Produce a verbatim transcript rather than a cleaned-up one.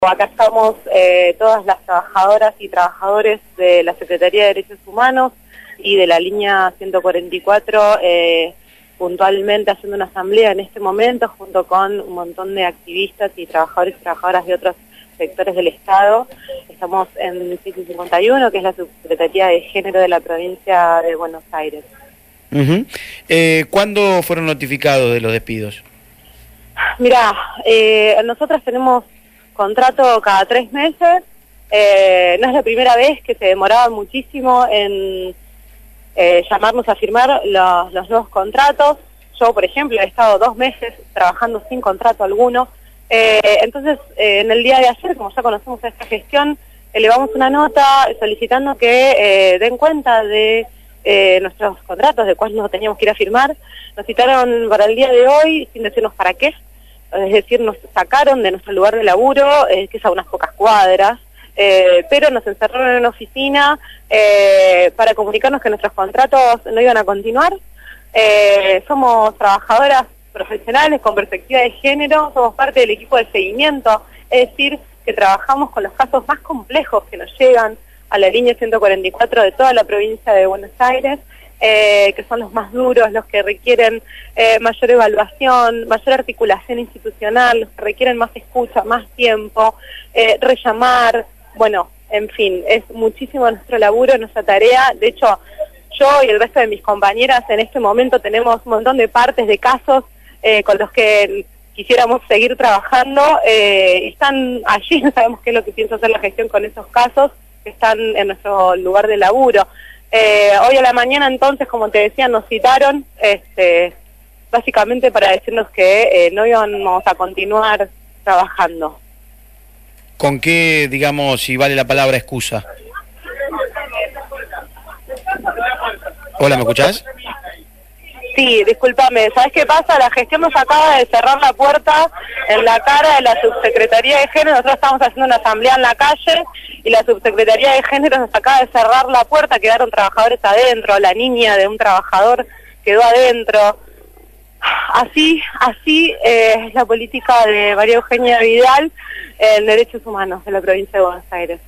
Acá estamos eh, todas las trabajadoras y trabajadores de la Secretaría de Derechos Humanos y de la línea ciento cuarenta y cuatro eh, puntualmente haciendo una asamblea en este momento junto con un montón de activistas y trabajadores y trabajadoras de otros sectores del Estado. Estamos en ciento cincuenta y uno, que es la Subsecretaría de Género de la provincia de Buenos Aires. Uh-huh. eh, ¿Cuándo fueron notificados de los despidos? Mirá, eh, nosotras tenemos contrato cada tres meses, eh, no es la primera vez que se demoraba muchísimo en eh, llamarnos a firmar los, los nuevos contratos. Yo, por ejemplo, he estado dos meses trabajando sin contrato alguno, eh, entonces eh, en el día de ayer, como ya conocemos esta gestión, elevamos una nota solicitando que eh, den cuenta de eh, nuestros contratos, de cuáles no teníamos que ir a firmar. Nos citaron para el día de hoy sin decirnos para qué. Es decir, nos sacaron de nuestro lugar de laburo, eh, que es a unas pocas cuadras, eh, pero nos encerraron en una oficina eh, para comunicarnos que nuestros contratos no iban a continuar. Eh, somos trabajadoras profesionales con perspectiva de género, somos parte del equipo de seguimiento, es decir, que trabajamos con los casos más complejos que nos llegan a la línea ciento cuarenta y cuatro de toda la provincia de Buenos Aires, Eh, que son los más duros, los que requieren eh, mayor evaluación, mayor articulación institucional, los que requieren más escucha, más tiempo, eh, rellamar, bueno, en fin, es muchísimo nuestro laburo, nuestra tarea. De hecho, yo y el resto de mis compañeras en este momento tenemos un montón de partes de casos eh, con los que quisiéramos seguir trabajando, eh, están allí, no sabemos qué es lo que piensa hacer la gestión con esos casos que están en nuestro lugar de laburo. Eh, hoy a la mañana entonces, como te decía, nos citaron este, básicamente para decirnos que eh, no íbamos a continuar trabajando. ¿Con qué, digamos, si vale la palabra, excusa? Hola, ¿me escuchás? Sí, discúlpame, ¿sabes qué pasa? La gestión nos acaba de cerrar la puerta en la cara de la Subsecretaría de Género. Nosotros estamos haciendo una asamblea en la calle y la Subsecretaría de Género nos acaba de cerrar la puerta, quedaron trabajadores adentro, la niña de un trabajador quedó adentro. Así, así eh, es la política de María Eugenia Vidal en Derechos Humanos de la provincia de Buenos Aires.